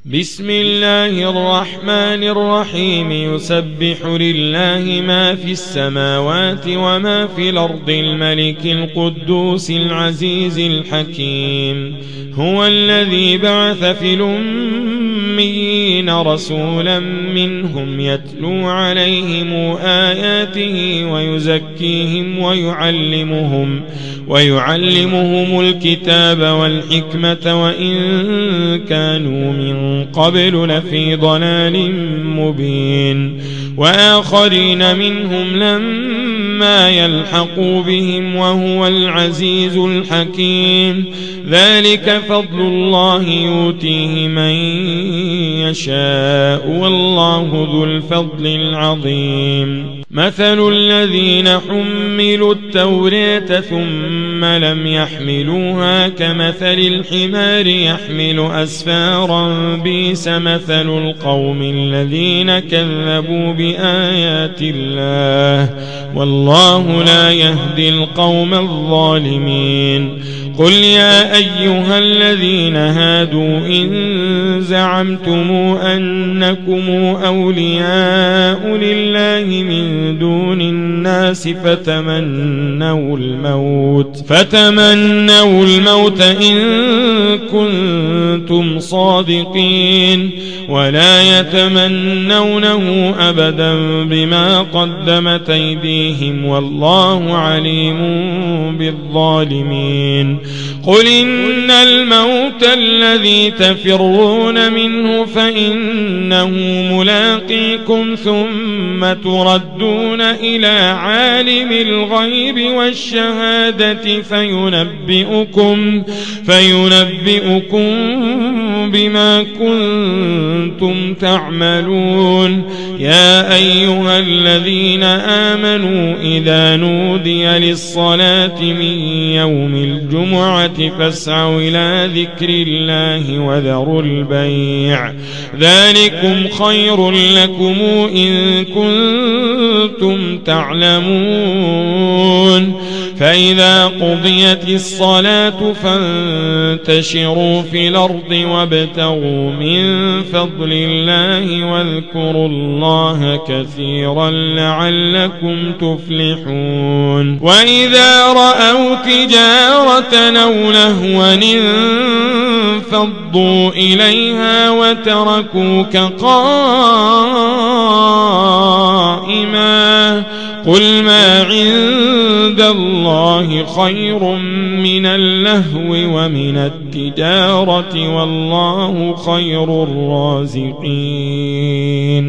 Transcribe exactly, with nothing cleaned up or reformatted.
بسم الله الرحمن الرحيم يسبح لله ما في السماوات وما في الأرض الملك القدوس العزيز الحكيم هو الذي بعث في الأميين رسولا منهم يتلو عليهم آياته ويزكيهم ويعلمهم ويعلمهم الكتاب والحكمة وإن كانوا من قبل لفي ضلال مبين وآخرين منهم لما يلحقوا بهم وهو العزيز الحكيم ذلك فضل الله يؤتيه من يشاء والله ذو الفضل العظيم مثل الذين حملوا التوراة ثم لم يحملوها كمثل الحمار يحمل أسفارا بئس مثل القوم الذين كذبوا بآيات الله والله لا يهدي القوم الظالمين قل يا أيها الذين هادوا إن زعمتم أنكم أولياء لله من دون الناس فتمنوا الموت فتمنوا الموت إن كنتم صادقين ولا يتمنونه أبدا بما قدمت أيديهم والله عليم بالظالمين قل إن الموت الذي تفرون منه فإنه ملاقيكم ثم تردون إلى عالم الغيب والشهادة فينبئكم فينبئكم بما كنتم تعملون يا أيها الذين آمنوا إذا نودي للصلاة من يوم الجمعة فاسعوا إلى ذكر الله وذروا البيع ذلكم خير لكم إن كنتم تعلمون فإذا قضيت الصلاة فانتشروا في الأرض وابتغوا من فضل الله واذكروا الله كثيرا لعلكم تفلحون وإذا رأوا تجارة أو لهوا انفضوا إليها وتركوك قائما قل ما عند الله خير من اللهو ومن التجارة والله خير الرازقين